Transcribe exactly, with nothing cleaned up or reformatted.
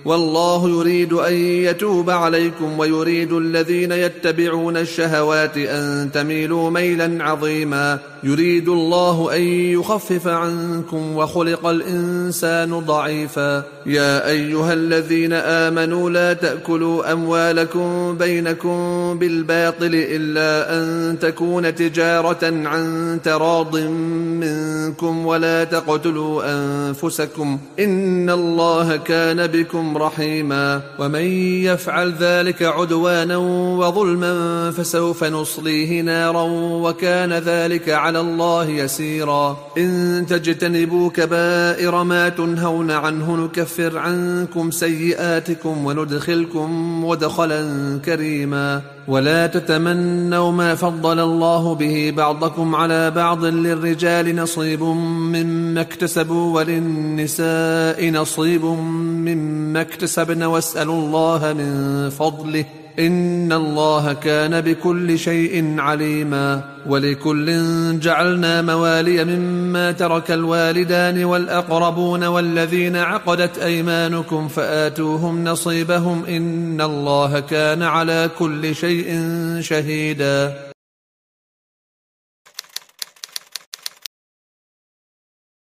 والله يريد أن يتوب عليكم ويريد الذين يتبعون الشهوات أن تميلوا ميلا عظيما. يريد الله أن يخفف عنكم وخلق الإنسان ضعيفا. يا أيها الذين آمنوا لا تأكلوا أموالكم بينكم بالباطل إلا أن تكون تجارة عن تراض منكم ولا تقتلوا أنفسكم إن الله كان بكم رحيما. ومن يفعل ذلك عدوانا وظلما فسوف نصليه نارا وكان ذلك على الله يسيرا. إن تجتنبوا كبائر ما تنهون عنه نكفر عنكم سيئاتكم وندخلكم مدخلا كريما. ولا تتمنوا ما فضل الله به بعضكم على بعض للرجال نصيب مما اكتسبوا وللنساء نصيب مما اكتسبن واسألوا الله من فضله إن الله كان بكل شيء عليما. ولكل جعلنا موالي مما ترك الوالدان والأقربون والذين عقدت أيمانكم فآتوهم نصيبهم إن الله كان على كل شيء شهيدا.